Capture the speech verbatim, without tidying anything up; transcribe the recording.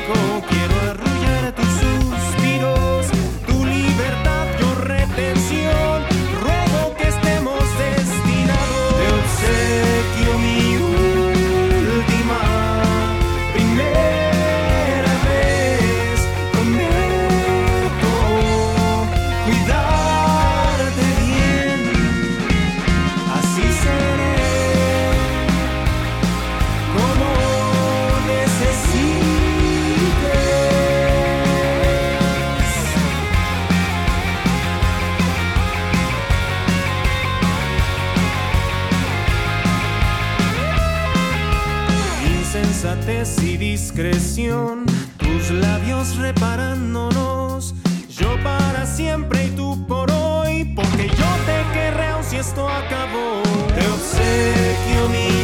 quiero arrullar tus suspiros, tu libertad, yo retención, ruego que estemos destinados. Te obsequio mi última, primera vez, prometo cuidarte bien, así seré. Como insensatez y discreción, tus labios reparándonos, yo para siempre y tú por hoy, porque yo te querré aun si esto acabó. Te obsequio mi